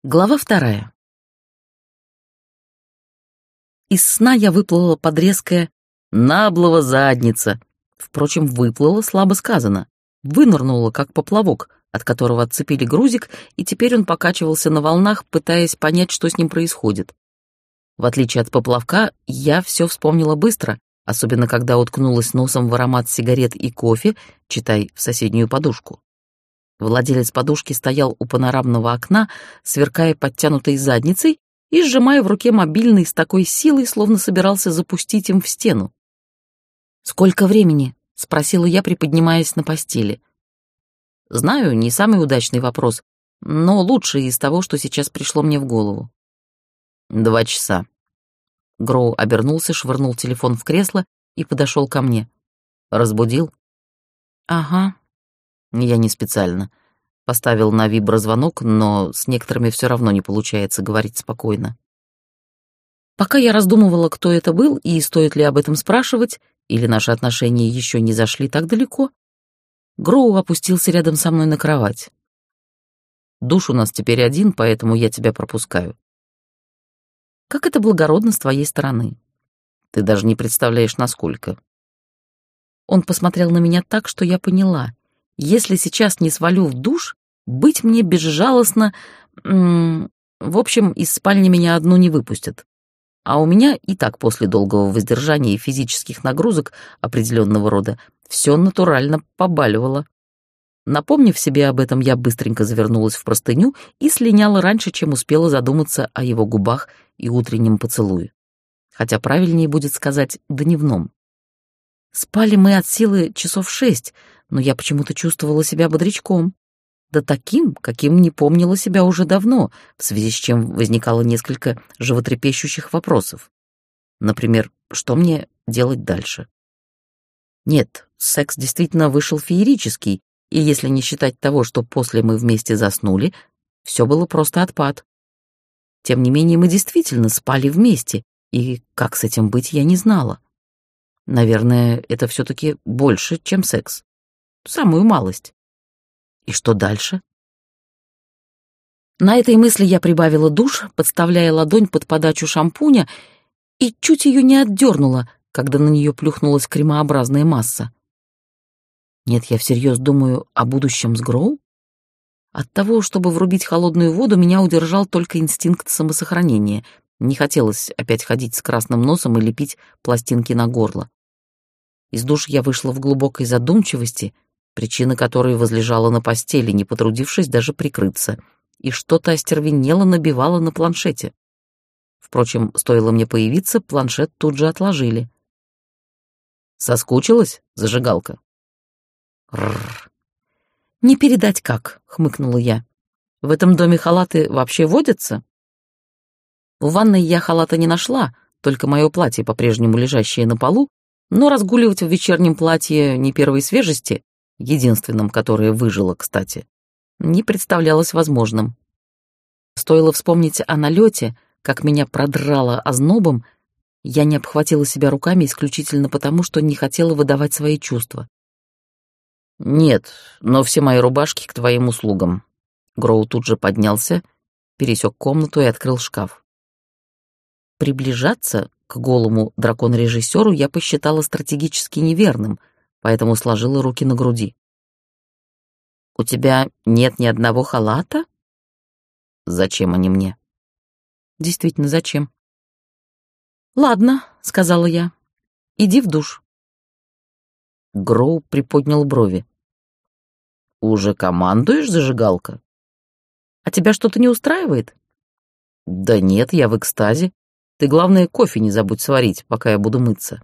Глава 2. Из сна я выплыла под резкое «наблова задница». Впрочем, выплыла слабо сказано. Вынырнула, как поплавок, от которого отцепили грузик, и теперь он покачивался на волнах, пытаясь понять, что с ним происходит. В отличие от поплавка, я все вспомнила быстро, особенно когда уткнулась носом в аромат сигарет и кофе, читай, в соседнюю подушку. Владелец подушки стоял у панорамного окна, сверкая подтянутой задницей и сжимая в руке мобильный с такой силой, словно собирался запустить им в стену. «Сколько времени?» — спросила я, приподнимаясь на постели. Знаю, не самый удачный вопрос, но лучший из того, что сейчас пришло мне в голову. 2 часа. Гроу обернулся, швырнул телефон в кресло и подошел ко мне. Разбудил? Ага. Я не специально. Поставил на виброзвонок, но с некоторыми все равно не получается говорить спокойно. Пока я раздумывала, кто это был и стоит ли об этом спрашивать, или наши отношения еще не зашли так далеко, Гроу опустился рядом со мной на кровать. «Душ у нас теперь один, поэтому я тебя пропускаю». «Как это благородно с твоей стороны. Ты даже не представляешь, насколько». Он посмотрел на меня так, что я поняла. Если сейчас не свалю в душ, быть мне безжалостно... В общем, из спальни меня одну не выпустят. А у меня и так после долгого воздержания и физических нагрузок определенного рода все натурально побаливало. Напомнив себе об этом, я быстренько завернулась в простыню и слиняла раньше, чем успела задуматься о его губах и утреннем поцелуе. Хотя правильнее будет сказать «дневном». Спали мы от силы часов 6, но я почему-то чувствовала себя бодрячком. Да таким, каким не помнила себя уже давно, в связи с чем возникало несколько животрепещущих вопросов. Например, что мне делать дальше? Нет, секс действительно вышел феерический, и если не считать того, что после мы вместе заснули, все было просто отпад. Тем не менее, мы действительно спали вместе, и как с этим быть, я не знала. Наверное, это все-таки больше, чем секс. Самую малость. И что дальше? На этой мысли я прибавила душ, подставляя ладонь под подачу шампуня, и чуть ее не отдернула, когда на нее плюхнулась кремообразная масса. Нет, я всерьез думаю о будущем с Гроу? От того, чтобы врубить холодную воду, меня удержал только инстинкт самосохранения. Не хотелось опять ходить с красным носом и лепить пластинки на горло. Из душа я вышла в глубокой задумчивости, причина которой возлежала на постели, не потрудившись даже прикрыться, и что-то остервенело набивало на планшете. Впрочем, стоило мне появиться, планшет тут же отложили. «Соскучилась, зажигалка?» «Рррр. Не передать как», — хмыкнула я. «В этом доме халаты вообще водятся?» В ванной я халата не нашла, только мое платье, по-прежнему лежащее на полу, но разгуливать в вечернем платье не первой свежести, единственном, которое выжило, кстати, не представлялось возможным. Стоило вспомнить о налете, как меня продрало ознобом, я не обхватила себя руками исключительно потому, что не хотела выдавать свои чувства. «Нет, но все мои рубашки к твоим услугам». Гроу тут же поднялся, пересек комнату и открыл шкаф. Приближаться к голому дракон-режиссеру я посчитала стратегически неверным, поэтому сложила руки на груди. «У тебя нет ни одного халата?» «Зачем они мне?» «Действительно, зачем?» «Ладно», — сказала я, — «иди в душ». Гроу приподнял брови. «Уже командуешь, зажигалка?» «А тебя что-то не устраивает?» «Да нет, я в экстазе. Ты, главное, кофе не забудь сварить, пока я буду мыться».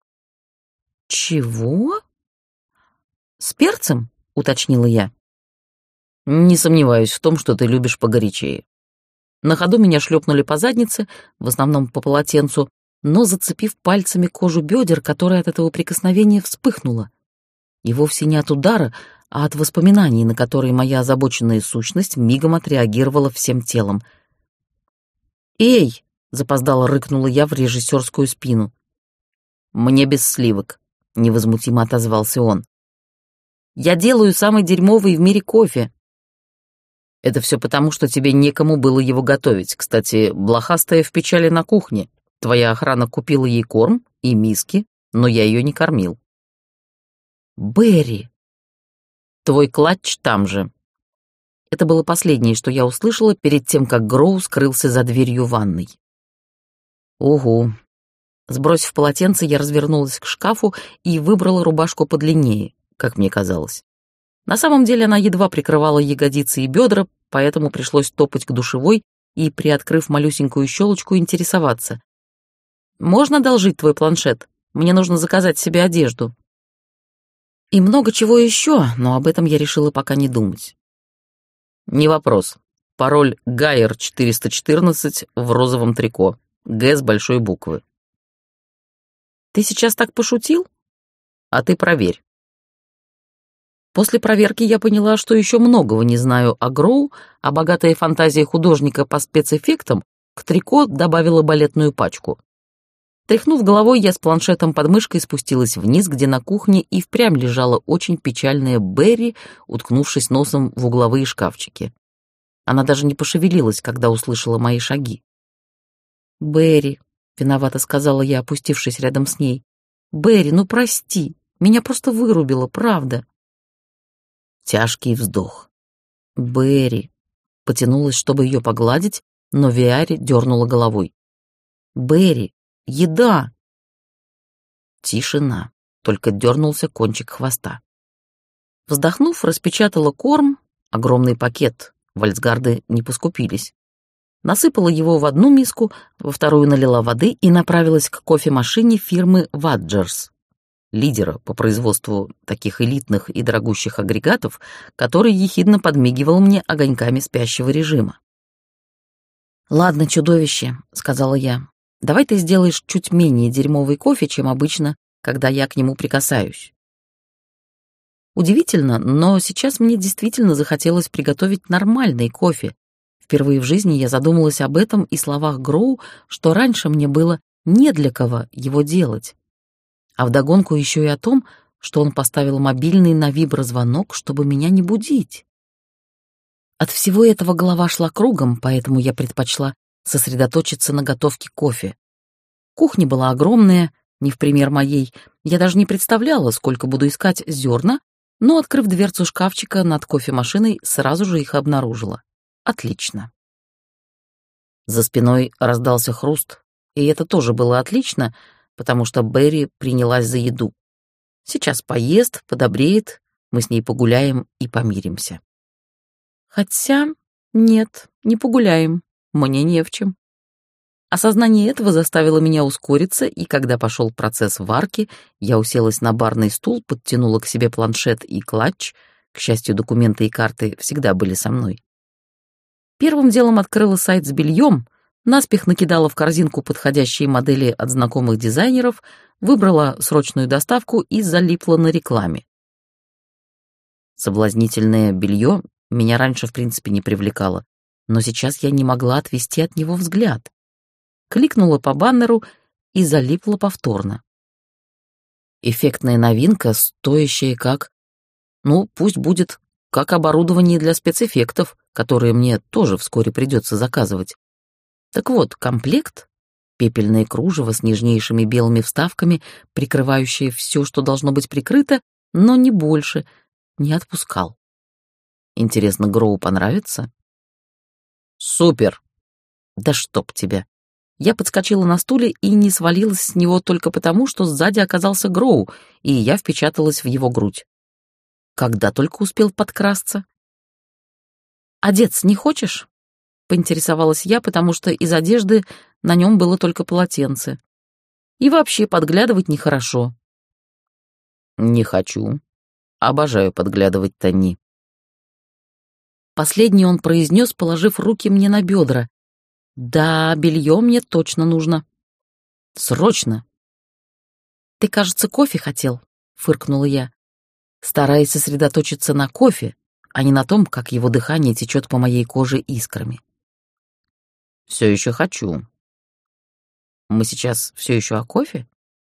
«Чего?» «С перцем?» — уточнила я. «Не сомневаюсь в том, что ты любишь погорячее». На ходу меня шлепнули по заднице, в основном по полотенцу, но зацепив пальцами кожу бедер, которая от этого прикосновения вспыхнула. И вовсе не от удара, а от воспоминаний, на которые моя озабоченная сущность мигом отреагировала всем телом. «Эй!» — запоздало рыкнула я в режиссерскую спину. «Мне без сливок», — невозмутимо отозвался он. «Я делаю самый дерьмовый в мире кофе». Это все потому, что тебе некому было его готовить. Кстати, блохастая в печали на кухне. Твоя охрана купила ей корм и миски, но я ее не кормил. Берри. Твой клатч там же. Это было последнее, что я услышала перед тем, как Гроу скрылся за дверью ванной. Угу. Сбросив полотенце, я развернулась к шкафу и выбрала рубашку подлиннее, как мне казалось. На самом деле она едва прикрывала ягодицы и бедра, поэтому пришлось топать к душевой и, приоткрыв малюсенькую щелочку, интересоваться. «Можно одолжить твой планшет? Мне нужно заказать себе одежду». И много чего еще, но об этом я решила пока не думать. Не вопрос. Пароль Гайер 414 в розовом трико. Г с большой буквы. Ты сейчас так пошутил? А ты проверь. После проверки я поняла, что еще многого не знаю о Гроу, а богатая фантазия художника по спецэффектам к трико добавила балетную пачку. Тряхнув головой, я с планшетом под мышкой спустилась вниз, где на кухне и впрямь лежала очень печальная Берри, уткнувшись носом в угловые шкафчики. Она даже не пошевелилась, когда услышала мои шаги. «Берри», — виновато сказала я, опустившись рядом с ней, — «Берри, ну прости, меня просто вырубило, правда». Тяжкий вздох. «Берри», — потянулась, чтобы ее погладить, но Виари дернула головой. «Берри, еда!» Тишина, только дернулся кончик хвоста. Вздохнув, распечатала корм, огромный пакет, вальцгарды не поскупились. Насыпала его в одну миску, во вторую налила воды и направилась к кофемашине фирмы Ваджерс, лидера по производству таких элитных и дорогущих агрегатов, который ехидно подмигивал мне огоньками спящего режима. «Ладно, чудовище», — сказала я, — «давай ты сделаешь чуть менее дерьмовый кофе, чем обычно, когда я к нему прикасаюсь». Удивительно, но сейчас мне действительно захотелось приготовить нормальный кофе. Впервые в жизни я задумалась об этом и словах Гроу, что раньше мне было не для кого его делать. А вдогонку еще и о том, что он поставил мобильный на виброзвонок, чтобы меня не будить. От всего этого голова шла кругом, поэтому я предпочла сосредоточиться на готовке кофе. Кухня была огромная, не в пример моей. Я даже не представляла, сколько буду искать зерна, но, открыв дверцу шкафчика над кофемашиной, сразу же их обнаружила. Отлично. За спиной раздался хруст, и это тоже было отлично, потому что Берри принялась за еду. Сейчас поест, подобреет, мы с ней погуляем и помиримся. Хотя нет, не погуляем, мне не в чем. Осознание этого заставило меня ускориться, и когда пошел процесс варки, я уселась на барный стул, подтянула к себе планшет и клатч, к счастью, документы и карты всегда были со мной. Первым делом открыла сайт с бельем, наспех накидала в корзинку подходящие модели от знакомых дизайнеров, выбрала срочную доставку и залипла на рекламе. Соблазнительное белье меня раньше в принципе не привлекало, но сейчас я не могла отвести от него взгляд. Кликнула по баннеру и залипла повторно. Эффектная новинка, стоящая как... пусть будет как оборудование для спецэффектов, которые мне тоже вскоре придется заказывать. Так вот, комплект, пепельное кружево с нежнейшими белыми вставками, прикрывающее все, что должно быть прикрыто, но не больше, не отпускал. Интересно, Гроу понравится? Супер! Да чтоб тебя! Я подскочила на стуле и не свалилась с него только потому, что сзади оказался Гроу, и я впечаталась в его грудь. Когда только успел подкрасться. «Одеться не хочешь?» — поинтересовалась я, потому что из одежды на нем было только полотенце. И вообще подглядывать нехорошо. «Не хочу. Обожаю подглядывать Тони». Последний он произнес, положив руки мне на бедра. «Да, белье мне точно нужно. Срочно!» «Ты, кажется, кофе хотел?» — фыркнула я, стараясь сосредоточиться на кофе, а не на том, как его дыхание течет по моей коже искрами. «Все еще хочу. Мы сейчас все еще о кофе?»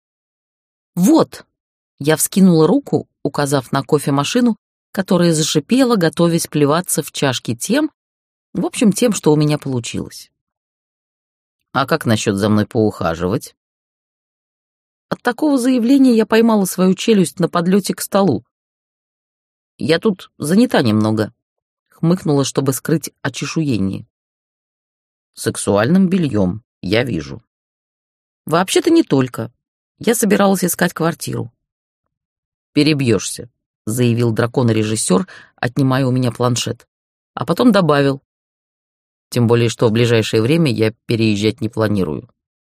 «Вот!» — я вскинула руку, указав на кофемашину, которая зашипела, готовясь плеваться в чашке тем, В общем, тем, что у меня получилось. А как насчет за мной поухаживать? От такого заявления я поймала свою челюсть на подлете к столу. Я тут занята немного, хмыкнула, чтобы скрыть очешуение. Сексуальным бельем, я вижу. Вообще-то не только. Я собиралась искать квартиру. Перебьешься, заявил дракон-режиссер, отнимая у меня планшет. А потом добавил. Тем более, что в ближайшее время я переезжать не планирую.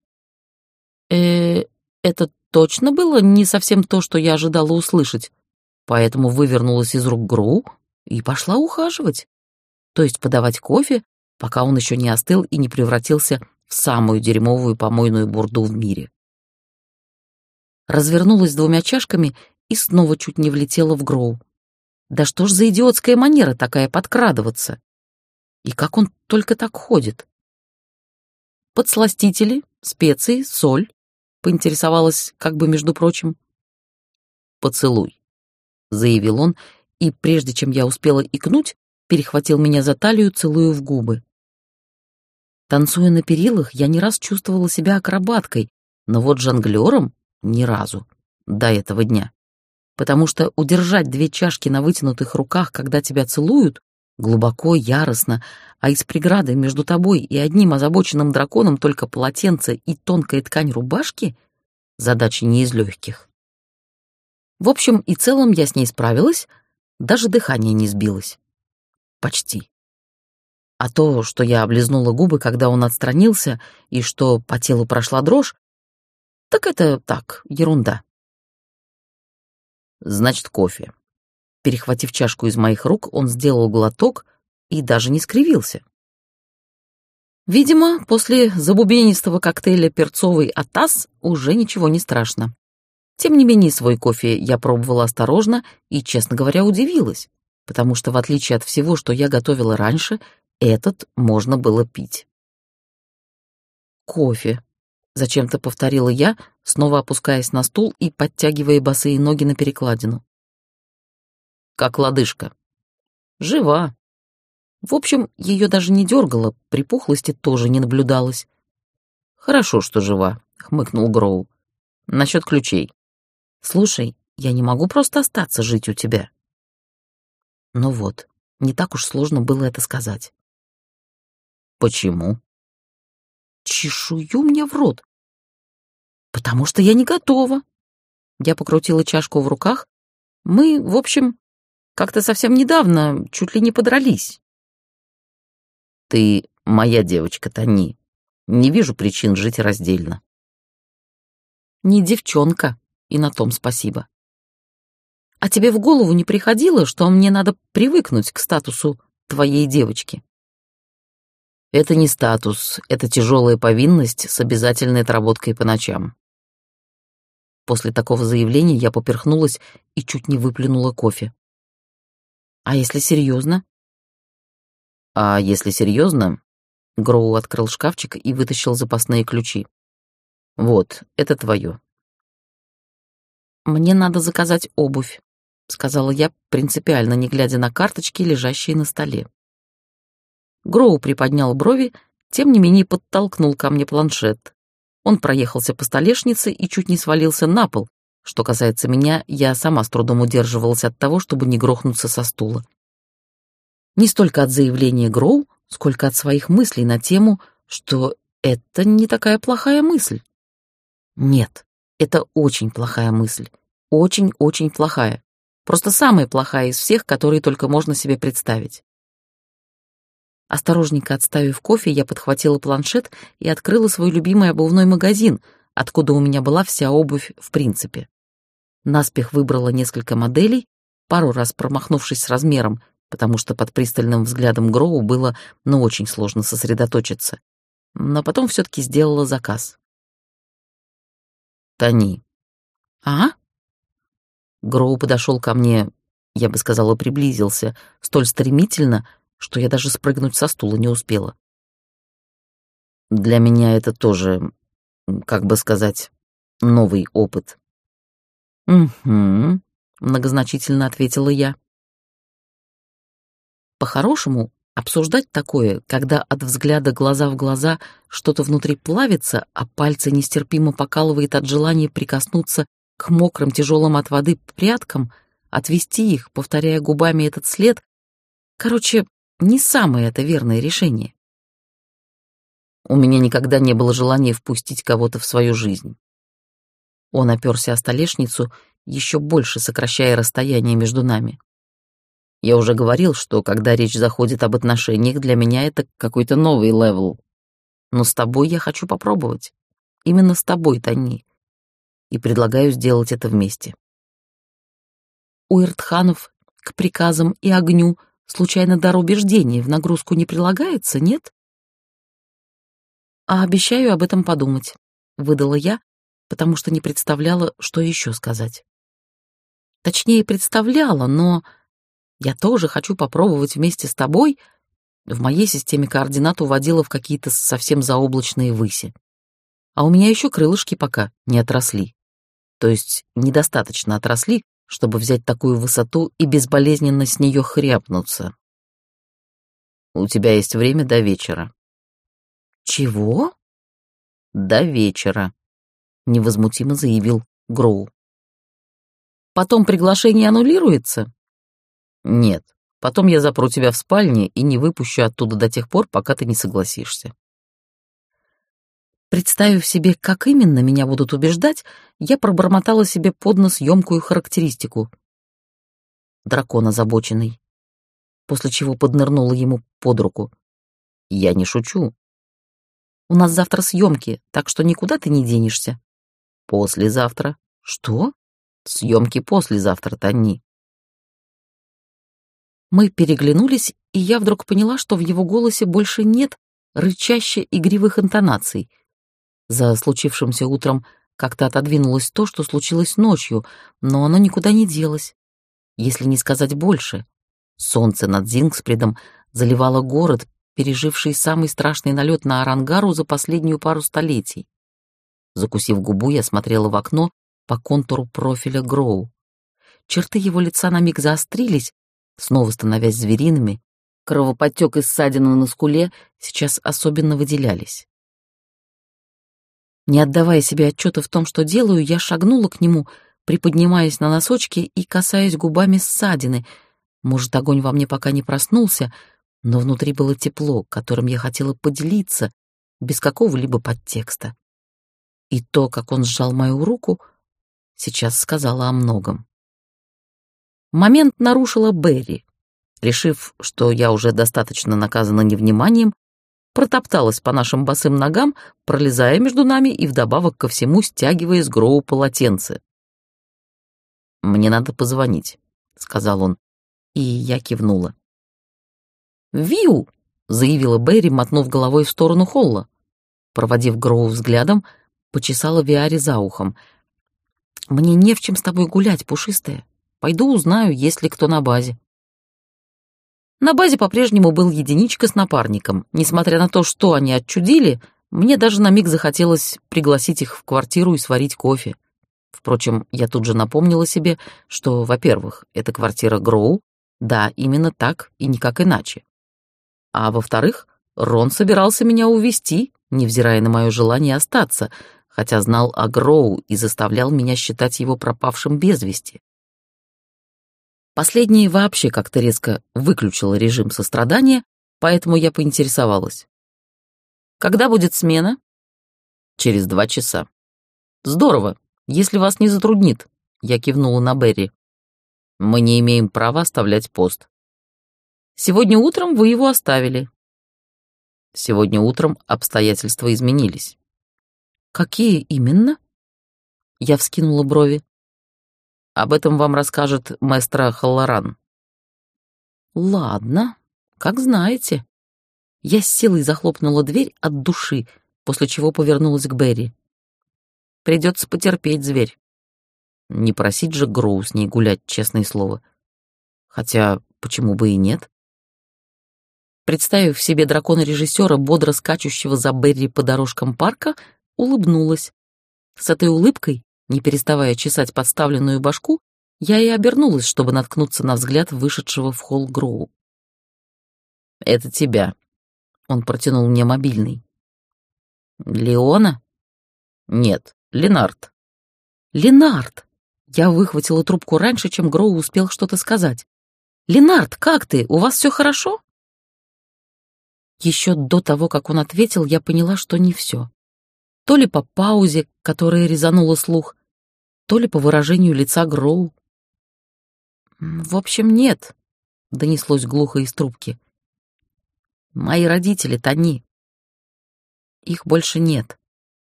Это точно было не совсем то, что я ожидала услышать, поэтому вывернулась из рук Гроу и пошла ухаживать, то есть подавать кофе, пока он еще не остыл и не превратился в самую дерьмовую помойную бурду в мире. Развернулась 2 чашками и снова чуть не влетела в Гроу. Да что ж за идиотская манера такая подкрадываться? И как он только так ходит? Подсластители, специи, соль, поинтересовалась как бы между прочим. «Поцелуй», — заявил он, и прежде чем я успела икнуть, перехватил меня за талию, целуя в губы. Танцуя на перилах, я не раз чувствовала себя акробаткой, но вот жонглёром ни разу до этого дня. Потому что удержать 2 чашки на вытянутых руках, когда тебя целуют, глубоко, яростно, а из преграды между тобой и одним озабоченным драконом только полотенце и тонкая ткань рубашки — задача не из легких. В общем и целом я с ней справилась, даже дыхание не сбилось. Почти. А то, что я облизнула губы, когда он отстранился, и что по телу прошла дрожь, так это так, ерунда. Значит, кофе. Перехватив чашку из моих рук, он сделал глоток и даже не скривился. Видимо, после забубенистого коктейля перцовый атас уже ничего не страшно. Тем не менее, свой кофе я пробовала осторожно и, честно говоря, удивилась, потому что, в отличие от всего, что я готовила раньше, этот можно было пить. «Кофе», — зачем-то повторила я, снова опускаясь на стул и подтягивая босые ноги на перекладину. «Как лодыжка?» «Жива». В общем, ее даже не дергало, припухлости тоже не наблюдалось. «Хорошо, что жива», — хмыкнул Гроу. «Насчет ключей. Слушай, я не могу просто остаться жить у тебя». Ну вот, не так уж сложно было это сказать. «Почему?» Чешую мне в рот. «Потому что я не готова». Я покрутила чашку в руках. Мы, в общем, как-то совсем недавно чуть ли не подрались. «Ты моя девочка, Тони. Не вижу причин жить раздельно». «Не девчонка, и на том спасибо. А тебе в голову не приходило, что мне надо привыкнуть к статусу твоей девочки?» «Это не статус, это тяжелая повинность с обязательной отработкой по ночам». После такого заявления я поперхнулась и чуть не выплюнула кофе. «А если серьезно?» «А если серьезно?» Гроу открыл шкафчик и вытащил запасные ключи. «Вот, это твое». «Мне надо заказать обувь», — сказала я, принципиально не глядя на карточки, лежащие на столе. Гроу приподнял брови, тем не менее подтолкнул ко мне планшет. Он проехался по столешнице и чуть не свалился на пол. Что касается меня, я сама с трудом удерживалась от того, чтобы не грохнуться со стула. Не столько от заявления Гроу, сколько от своих мыслей на тему, что это не такая плохая мысль. Нет, это очень плохая мысль. Очень-очень плохая. Просто самая плохая из всех, которые только можно себе представить. Осторожненько отставив кофе, я подхватила планшет и открыла свой любимый обувной магазин, откуда у меня была вся обувь в принципе. Наспех выбрала несколько моделей, пару раз промахнувшись с размером, потому что под пристальным взглядом Гроу было, очень сложно сосредоточиться. Но потом все-таки сделала заказ. «Тони». «А?» Гроу подошел ко мне, я бы сказала, приблизился, столь стремительно, что я даже спрыгнуть со стула не успела. Для меня это тоже, как бы сказать, новый опыт. «Угу», — многозначительно ответила я. По-хорошему, Обсуждать такое, когда от взгляда глаза в глаза что-то внутри плавится, а пальцы нестерпимо покалывает от желания прикоснуться к мокрым, тяжелым от воды прядкам, отвести их, повторяя губами этот след, короче, не самое это верное решение. У меня никогда не было желания впустить кого-то в свою жизнь. Он оперся о столешницу, еще больше сокращая расстояние между нами. Я уже говорил, что когда речь заходит об отношениях, для меня это какой-то новый левел. Но с тобой я хочу попробовать. Именно с тобой, Тони. И предлагаю сделать это вместе. У Иртханов к приказам и огню случайно дар убеждения в нагрузку не прилагается, нет? А обещаю об этом подумать, выдала я, потому что не представляла, что еще сказать. Точнее, представляла, но я тоже хочу попробовать вместе с тобой. В моей системе координат уводила в какие-то совсем заоблачные выси. А у меня еще крылышки пока не отросли. То есть недостаточно отросли, чтобы взять такую высоту и безболезненно с нее хряпнуться. У тебя есть время до вечера. Чего? До вечера, невозмутимо заявил Гроу. Потом приглашение аннулируется? Нет. Потом я запру тебя в спальне и не выпущу оттуда до тех пор, пока ты не согласишься. Представив себе, как именно меня будут убеждать, я пробормотала себе под нос ёмкую характеристику. Дракон озабоченный. После чего поднырнула ему под руку. Я не шучу. У нас завтра съемки, так что никуда ты не денешься. Послезавтра. Что? Съемки послезавтра, Тони. Мы переглянулись, и я вдруг поняла, что в его голосе больше нет рычаще игривых интонаций. За случившимся утром как-то отодвинулось то, что случилось ночью, но оно никуда не делось. Если не сказать больше, солнце над Зингспредом заливало город, переживший самый страшный налет на Арангару за последнюю пару столетий. Закусив губу, я смотрела в окно по контуру профиля Гроу. Черты его лица на миг заострились, снова становясь звериными. Кровоподтек и ссадина на скуле сейчас особенно выделялись. Не отдавая себе отчета в том, что делаю, я шагнула к нему, приподнимаясь на носочки и касаясь губами ссадины. Может, огонь во мне пока не проснулся, но внутри было тепло, которым я хотела поделиться, без какого-либо подтекста. И то, как он сжал мою руку, сейчас сказала о многом. Момент нарушила Берри. Решив, что я уже достаточно наказана невниманием, протопталась по нашим босым ногам, пролезая между нами и вдобавок ко всему стягивая с Гроу полотенце. «Мне надо позвонить», — сказал он, и я кивнула. «Виу!» — заявила Берри, мотнув головой в сторону холла. Проводив Гроу взглядом, почесала Виаре за ухом. «Мне не в чем с тобой гулять, пушистая. Пойду узнаю, есть ли кто на базе». На базе по-прежнему был единичка с напарником. Несмотря на то, что они отчудили, мне даже на миг захотелось пригласить их в квартиру и сварить кофе. Впрочем, я тут же напомнила себе, что, во-первых, это квартира Гроу, да, именно так и никак иначе. А во-вторых, Рон собирался меня увезти, невзирая на мое желание остаться, хотя знал о Гроу и заставлял меня считать его пропавшим без вести. Последнее вообще как-то резко выключило режим сострадания, поэтому я поинтересовалась. «Когда будет смена?» «Через 2 часа». «Здорово, если вас не затруднит», — я кивнула на Берри. «Мы не имеем права оставлять пост». «Сегодня утром вы его оставили». «Сегодня утром обстоятельства изменились». «Какие именно?» Я вскинула брови. «Об этом вам расскажет маэстро Халлоран». «Ладно, как знаете». Я с силой захлопнула дверь от души, после чего повернулась к Берри. «Придется потерпеть, зверь. Не просить же Гроу с ней гулять, честное слово. Хотя, почему бы и нет?» Представив себе дракона-режиссера, бодро скачущего за Берри по дорожкам парка, улыбнулась. С этой улыбкой, не переставая чесать подставленную башку, я и обернулась, чтобы наткнуться на взгляд вышедшего в холл Гроу. Это тебя». Он протянул мне мобильный. «Леона?» «Нет, Ленард». «Ленард!» Я выхватила трубку раньше, чем Гроу успел что-то сказать. «Ленард, как ты? У вас все хорошо?» Еще до того, как он ответил, я поняла, что не все. То ли по паузе, которая резанула слух, то ли по выражению лица Гроу. «В общем, нет», — донеслось глухо из трубки. «Мои родители, Тони. Их больше нет».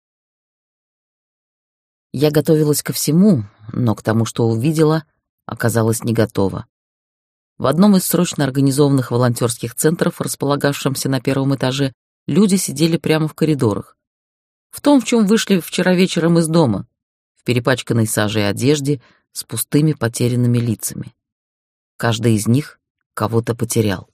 Я готовилась ко всему, но к тому, что увидела, оказалась не готова. В одном из срочно организованных волонтерских центров, располагавшемся на первом этаже, люди сидели прямо в коридорах. В том, в чем вышли вчера вечером из дома, в перепачканной сажей одежде, с пустыми потерянными лицами. Каждый из них кого-то потерял.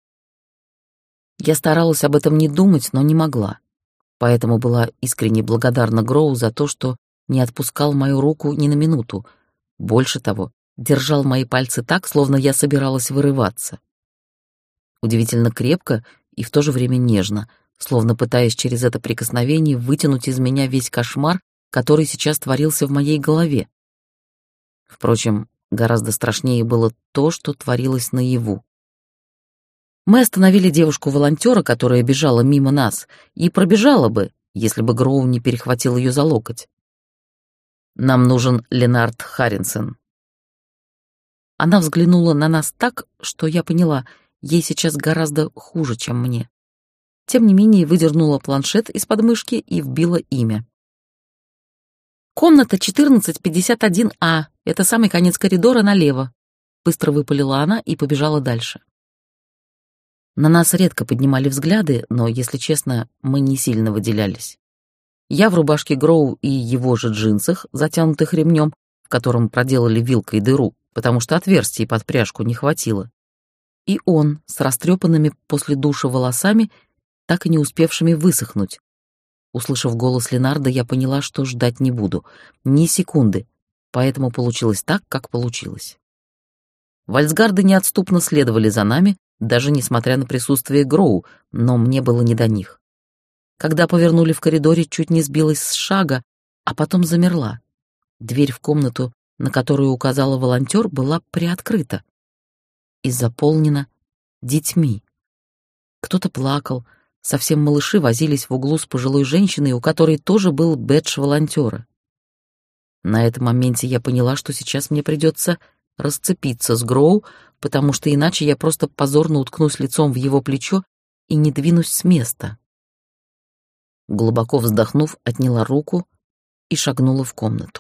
Я старалась об этом не думать, но не могла. Поэтому была искренне благодарна Гроу за то, что не отпускал мою руку ни на минуту. Больше того, держал мои пальцы так, словно я собиралась вырываться. Удивительно крепко и в то же время нежно, словно пытаясь через это прикосновение вытянуть из меня весь кошмар, который сейчас творился в моей голове. Впрочем, гораздо страшнее было то, что творилось наяву. Мы остановили девушку-волонтера, которая бежала мимо нас, и пробежала бы, если бы Гроу не перехватил ее за локоть. «Нам нужен Ленард Харринсон». Она взглянула на нас так, что я поняла, ей сейчас гораздо хуже, чем мне. Тем не менее, выдернула планшет из подмышки и вбила имя. «Комната 1451А. Это самый конец коридора налево», — быстро выпалила она и побежала дальше. На нас редко поднимали взгляды, но, если честно, мы не сильно выделялись. Я в рубашке Гроу и его же джинсах, затянутых ремнем, в котором проделали вилкой дыру, потому что отверстий под пряжку не хватило. И он с растрепанными после душа волосами, так и не успевшими высохнуть. Услышав голос Ленарда, я поняла, что ждать не буду. Ни секунды. Поэтому получилось так, как получилось. Вальсгарды неотступно следовали за нами, даже несмотря на присутствие Гроу, но мне было не до них. Когда повернули в коридоре, чуть не сбилась с шага, а потом замерла. Дверь в комнату, на которую указала волонтер, была приоткрыта и заполнена детьми. Кто-то плакал, совсем малыши возились в углу с пожилой женщиной, у которой тоже был бэдж волонтера. На этом моменте я поняла, что сейчас мне придется расцепиться с Гроу, потому что иначе я просто позорно уткнусь лицом в его плечо и не двинусь с места. Глубоко вздохнув, отняла руку и шагнула в комнату.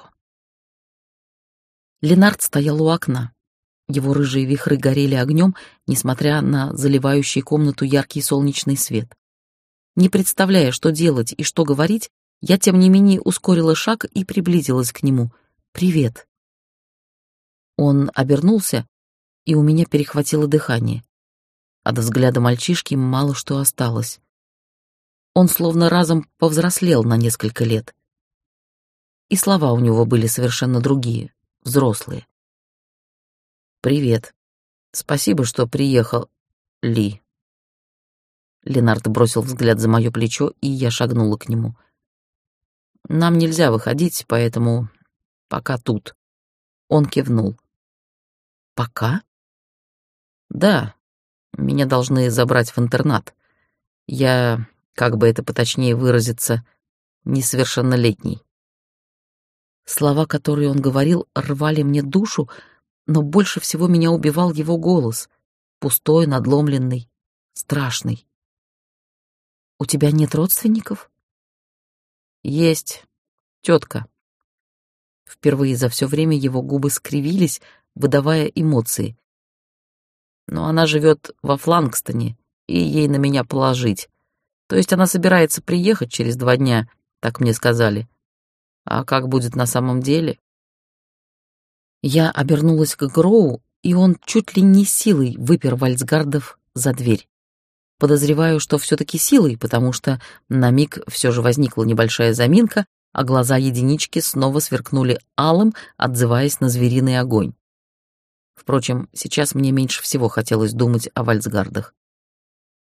Ленард стоял у окна. Его рыжие вихры горели огнем, несмотря на заливающий комнату яркий солнечный свет. Не представляя, что делать и что говорить, я, тем не менее, ускорила шаг и приблизилась к нему. «Привет». Он обернулся, и у меня перехватило дыхание. От взгляда мальчишки мало что осталось. Он словно разом повзрослел на несколько лет. И слова у него были совершенно другие, взрослые. «Привет. Спасибо, что приехал, Ли». Ленард бросил взгляд за мое плечо, и я шагнула к нему. «Нам нельзя выходить, поэтому пока тут». Он кивнул. «Пока?» «Да, меня должны забрать в интернат. Я, как бы это поточнее выразиться, несовершеннолетний». Слова, которые он говорил, рвали мне душу, но больше всего меня убивал его голос, пустой, надломленный, страшный. «У тебя нет родственников?» «Есть. Тетка». Впервые за все время его губы скривились, выдавая эмоции. «Но она живет во Флангстоне, и ей на меня положить. То есть она собирается приехать через 2 дня, так мне сказали. А как будет на самом деле?» Я обернулась к Гроу, и он чуть ли не силой выпер вальсгардов за дверь. Подозреваю, что все-таки силой, потому что на миг все же возникла небольшая заминка, а глаза единички снова сверкнули алым, отзываясь на звериный огонь. Впрочем, сейчас мне меньше всего хотелось думать о вальсгардах.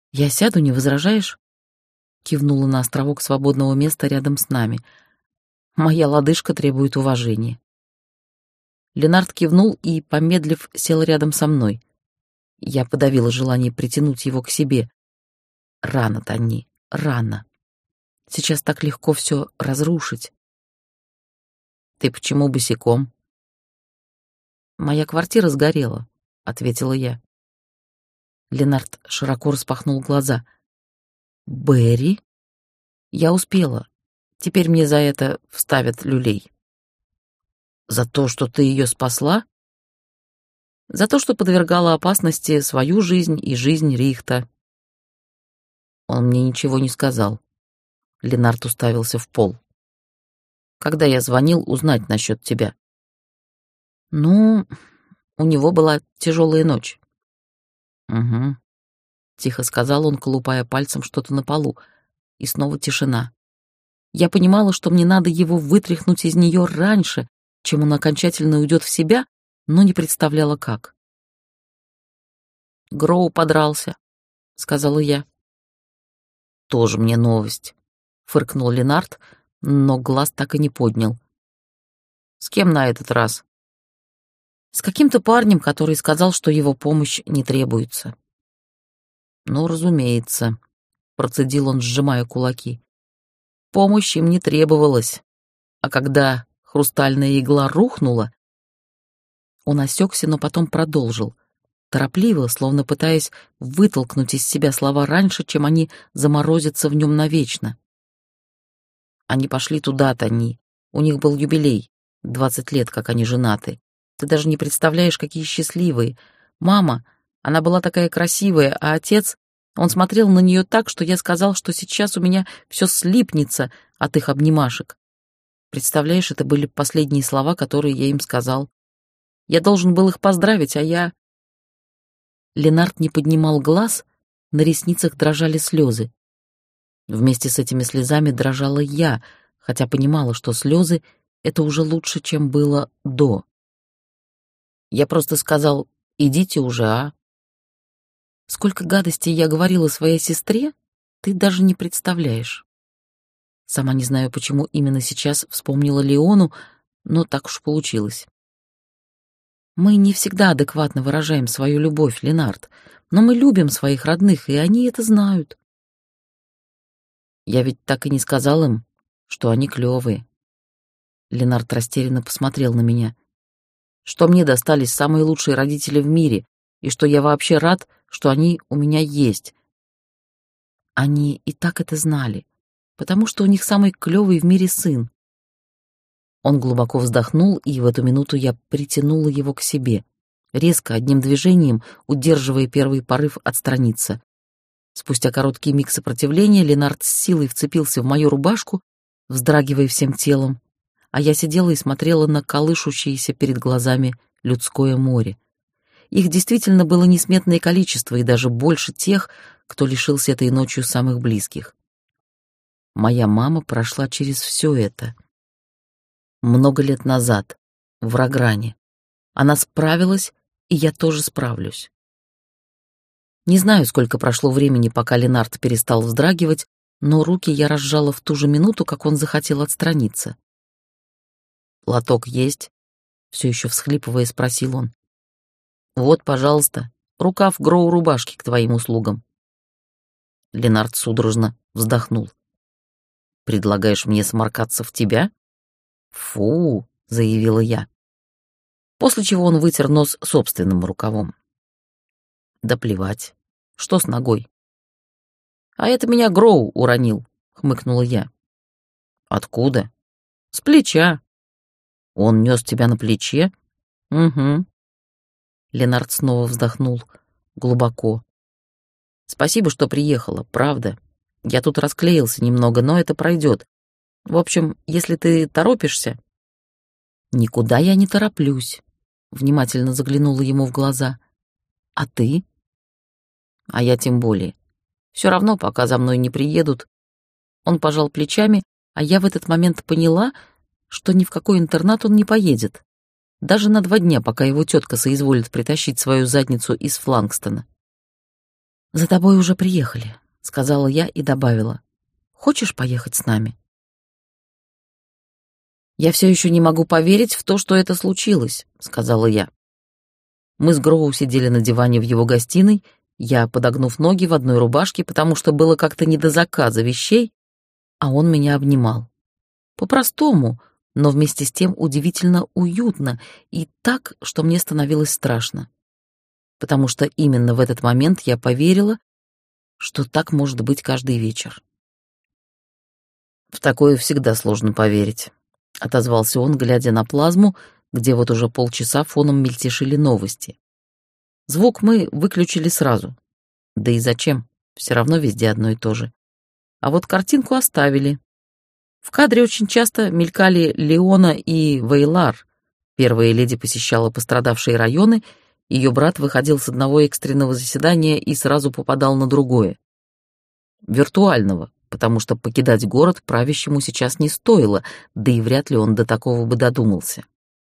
«Я сяду, не возражаешь?» Кивнула на островок свободного места рядом с нами. «Моя лодыжка требует уважения». Ленард кивнул и, помедлив, сел рядом со мной. Я подавила желание притянуть его к себе. Рано, Тони, рано. Сейчас так легко все разрушить. «Ты почему босиком?» «Моя квартира сгорела», — ответила я. Ленард широко распахнул глаза. «Берри?» «Я успела. Теперь мне за это вставят люлей». «За то, что ты ее спасла?» «За то, что подвергала опасности свою жизнь и жизнь Рихта». Он мне ничего не сказал. Ленард уставился в пол. «Когда я звонил узнать насчет тебя?» «Ну, у него была тяжелая ночь». «Угу», — тихо сказал он, колупая пальцем что-то на полу. И снова тишина. Я понимала, что мне надо его вытряхнуть из нее раньше, чем он окончательно уйдет в себя, но не представляла, как. «Гроу подрался», — сказала я. «Тоже мне новость», — фыркнул Ленард, но глаз так и не поднял. «С кем на этот раз?» «С каким-то парнем, который сказал, что его помощь не требуется». «Ну, разумеется», — процедил он, сжимая кулаки. «Помощь им не требовалась. А когда хрустальная игла рухнула...» Он осекся, но потом продолжил, торопливо, словно пытаясь вытолкнуть из себя слова раньше, чем они заморозятся в нем навечно. «Они пошли туда, Тони. У них был юбилей. 20 лет, как они женаты. Ты даже не представляешь, какие счастливые. Мама, она была такая красивая, а отец, он смотрел на нее так, что я сказал, что сейчас у меня все слипнется от их обнимашек. Представляешь, это были последние слова, которые я им сказал. Я должен был их поздравить, а я...» Ленард не поднимал глаз, на ресницах дрожали слезы. Вместе с этими слезами дрожала я, хотя понимала, что слезы — это уже лучше, чем было до. Я просто сказал: «Идите уже, а?» Сколько гадостей я говорила своей сестре, ты даже не представляешь. Сама не знаю, почему именно сейчас вспомнила Леону, но так уж получилось. Мы не всегда адекватно выражаем свою любовь, Ленард, но мы любим своих родных, и они это знают. Я ведь так и не сказал им, что они клёвые. Ленард растерянно посмотрел на меня. Что мне достались самые лучшие родители в мире, и что я вообще рад, что они у меня есть. Они и так это знали, потому что у них самый клёвый в мире сын. Он глубоко вздохнул, и в эту минуту я притянула его к себе, резко, одним движением, удерживая первый порыв отстраниться. Спустя короткий миг сопротивления Ленард с силой вцепился в мою рубашку, вздрагивая всем телом, а я сидела и смотрела на колышущееся перед глазами людское море. Их действительно было несметное количество, и даже больше тех, кто лишился этой ночью самых близких. Моя мама прошла через все это. Много лет назад, в Рагране. Она справилась, и я тоже справлюсь. Не знаю, сколько прошло времени, пока Ленард перестал вздрагивать, но руки я разжала в ту же минуту, как он захотел отстраниться. «Платок есть?» — все еще всхлипывая, спросил он. «Вот, пожалуйста, рукав Гроу рубашки к твоим услугам». Ленард судорожно вздохнул. «Предлагаешь мне сморкаться в тебя?» «Фу!» — заявила я. После чего он вытер нос собственным рукавом. «Да плевать. Что с ногой?» «А это меня Гроу уронил», — хмыкнула я. «Откуда?» «С плеча». «Он нес тебя на плече?» «Угу». Ленард снова вздохнул глубоко. «Спасибо, что приехала, правда. Я тут расклеился немного, но это пройдет. В общем, если ты торопишься...» «Никуда я не тороплюсь», — внимательно заглянула ему в глаза. «А ты?» «А я тем более. Все равно, пока за мной не приедут». Он пожал плечами, а я в этот момент поняла, что ни в какой интернат он не поедет. Даже на 2 дня, пока его тетка соизволит притащить свою задницу из Флангстона. «За тобой уже приехали», — сказала я и добавила. «Хочешь поехать с нами?» «Я все еще не могу поверить в то, что это случилось», — сказала я. Мы с Гроу сидели на диване в его гостиной, я подогнув ноги в одной рубашке, потому что было как-то не до заказа вещей, а он меня обнимал. По-простому, но вместе с тем удивительно уютно и так, что мне становилось страшно. Потому что именно в этот момент я поверила, что так может быть каждый вечер. «В такое всегда сложно поверить», — отозвался он, глядя на плазму, где вот уже полчаса фоном мельтешили новости. Звук мы выключили сразу. Да и зачем? Все равно везде одно и то же. А вот картинку оставили. В кадре очень часто мелькали Леона и Вейлар. Первая леди посещала пострадавшие районы, ее брат выходил с одного экстренного заседания и сразу попадал на другое. Виртуального, потому что покидать город правящему сейчас не стоило, да и вряд ли он до такого бы додумался.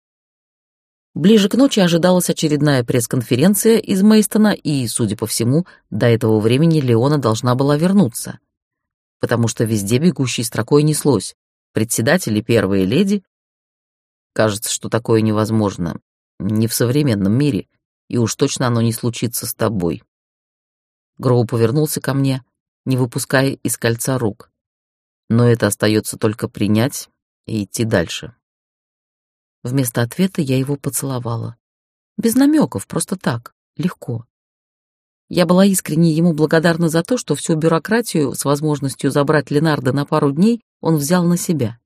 Ближе к ночи ожидалась очередная пресс-конференция из Мейстона, и, судя по всему, до этого времени Леона должна была вернуться, потому что везде бегущей строкой неслось: председатель и первая леди. Кажется, что такое невозможно, не в современном мире, и уж точно оно не случится с тобой. Гроу повернулся ко мне, не выпуская из кольца рук. Но это остается только принять и идти дальше. Вместо ответа я его поцеловала. Без намеков, просто так, легко. Я была искренне ему благодарна за то, что всю бюрократию с возможностью забрать Ленарда на пару дней он взял на себя.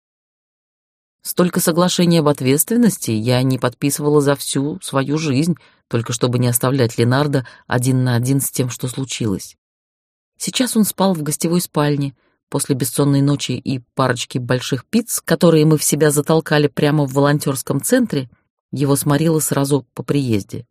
Столько соглашений об ответственности я не подписывала за всю свою жизнь, только чтобы не оставлять Ленарда один на один с тем, что случилось. Сейчас он спал в гостевой спальне. После бессонной ночи и парочки больших пиц, которые мы в себя затолкали прямо в волонтерском центре, его сморило сразу по приезде.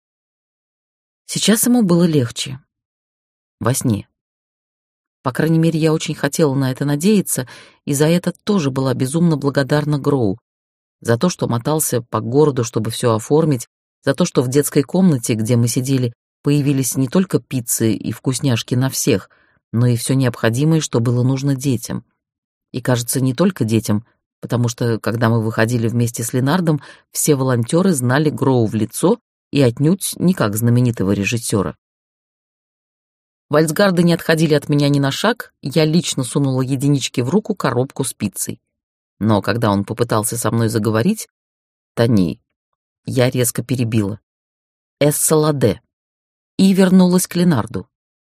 Сейчас ему было легче. Во сне. По крайней мере, я очень хотела на это надеяться, и за это тоже была безумно благодарна Гроу. За то, что мотался по городу, чтобы все оформить, за то, что в детской комнате, где мы сидели, появились не только пиццы и вкусняшки на всех, но и все необходимое, что было нужно детям. И, кажется, не только детям, потому что, когда мы выходили вместе с Ленардом, все волонтеры знали Гроу в лицо и отнюдь не как знаменитого режиссера. Вальцгарды не отходили от меня ни на шаг, я лично сунула единичке в руку коробку с пиццей. Но когда он попытался со мной заговорить, «Тони», я резко перебила. «Эссаладе», и вернулась к Ленарду.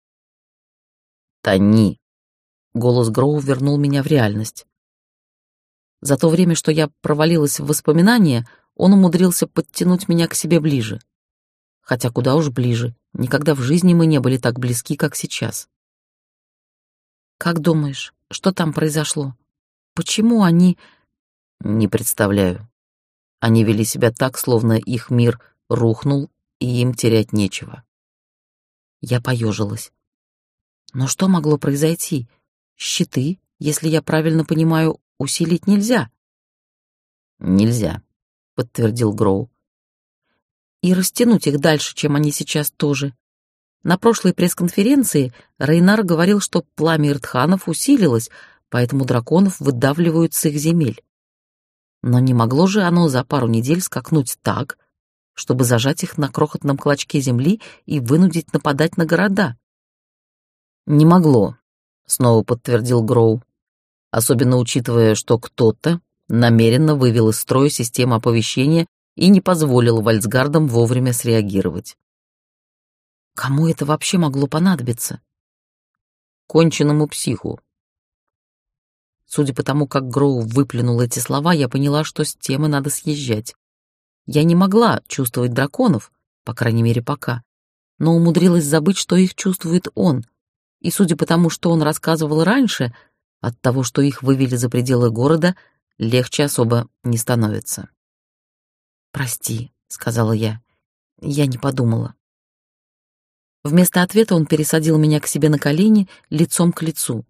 «Тони», голос Гроу вернул меня в реальность. За то время, что я провалилась в воспоминания, он умудрился подтянуть меня к себе ближе. Хотя куда уж ближе, никогда в жизни мы не были так близки, как сейчас. «Как думаешь, что там произошло? Почему они...» «Не представляю. Они вели себя так, словно их мир рухнул, и им терять нечего». Я поежилась. Но что могло произойти? Щиты, если я правильно понимаю, усилить нельзя. «Нельзя», — подтвердил Гроу. «И растянуть их дальше, чем они сейчас тоже. На прошлой пресс-конференции Рейнар говорил, что пламя Иртханов усилилось, поэтому драконов выдавливают с их земель. Но не могло же оно за пару недель скакнуть так, чтобы зажать их на крохотном клочке земли и вынудить нападать на города?» «Не могло», — снова подтвердил Гроу, особенно учитывая, что кто-то намеренно вывел из строя систему оповещения и не позволил Вальцгардам вовремя среагировать. «Кому это вообще могло понадобиться?» «Конченному психу». Судя по тому, как Гроу выплюнул эти слова, я поняла, что с темы надо съезжать. Я не могла чувствовать драконов, по крайней мере, пока, но умудрилась забыть, что их чувствует он. И судя по тому, что он рассказывал раньше, от того, что их вывели за пределы города, легче особо не становится. «Прости», — сказала я. «Я не подумала». Вместо ответа он пересадил меня к себе на колени, лицом к лицу.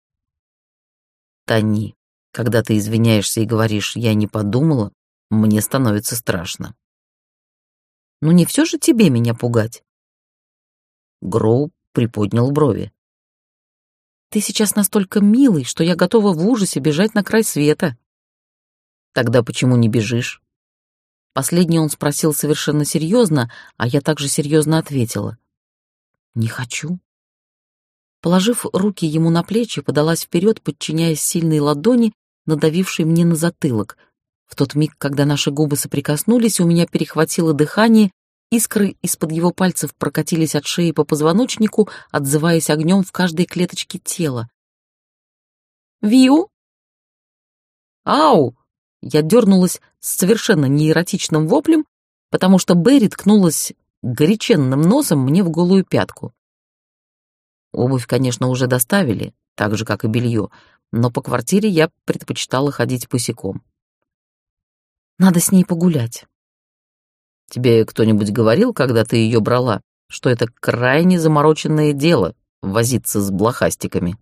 «Тони, когда ты извиняешься и говоришь «я не подумала», мне становится страшно». «Ну не все же тебе меня пугать?» Гроу приподнял брови. «Ты сейчас настолько милый, что я готова в ужасе бежать на край света». «Тогда почему не бежишь?» Последний он спросил совершенно серьезно, а я также серьезно ответила. «Не хочу». Положив руки ему на плечи, подалась вперед, подчиняясь сильной ладони, надавившей мне на затылок. В тот миг, когда наши губы соприкоснулись, у меня перехватило дыхание, искры из-под его пальцев прокатились от шеи по позвоночнику, отзываясь огнем в каждой клеточке тела. «Виу!» «Ау!» Я дернулась с совершенно неэротичным воплем, потому что Берри ткнулась горяченным носом мне в голую пятку. Обувь, конечно, уже доставили, так же, как и белье, но по квартире я предпочитала ходить босиком. «Надо с ней погулять». «Тебе кто-нибудь говорил, когда ты ее брала, что это крайне замороченное дело — возиться с блохастиками?»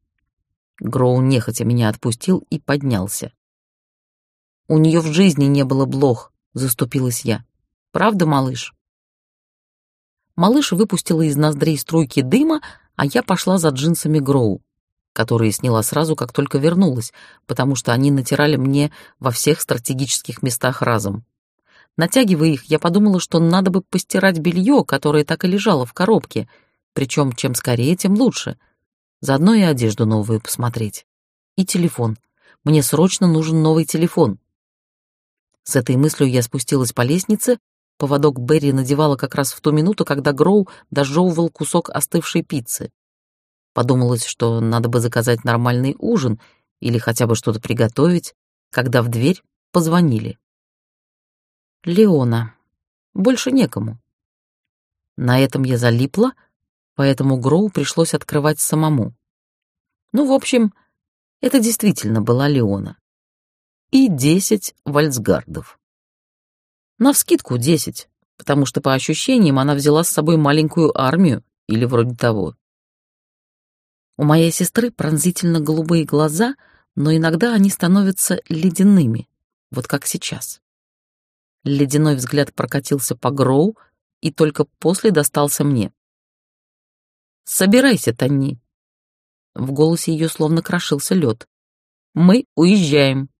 Гроу нехотя меня отпустил и поднялся. «У нее в жизни не было блох», — заступилась я. «Правда, малыш?» Малыш выпустила из ноздрей струйки дыма, а я пошла за джинсами Гроу, которые сняла сразу, как только вернулась, потому что они натирали мне во всех стратегических местах разом. Натягивая их, я подумала, что надо бы постирать белье, которое так и лежало в коробке, причем чем скорее, тем лучше. Заодно и одежду новую посмотреть. И телефон. Мне срочно нужен новый телефон. С этой мыслью я спустилась по лестнице. Поводок Берри надевала как раз в ту минуту, когда Гроу дожевывал кусок остывшей пиццы. Подумалось, что надо бы заказать нормальный ужин или хотя бы что-то приготовить, когда в дверь позвонили. Леона. Больше некому. На этом я залипла, поэтому Гроу пришлось открывать самому. Ну, в общем, это действительно была Леона. И 10 вальцгардов. Навскидку 10, потому что, по ощущениям, она взяла с собой маленькую армию или вроде того. У моей сестры пронзительно голубые глаза, но иногда они становятся ледяными, вот как сейчас. Ледяной взгляд прокатился по Гроу и только после достался мне. «Собирайся, Танни». В голосе ее словно крошился лед. «Мы уезжаем».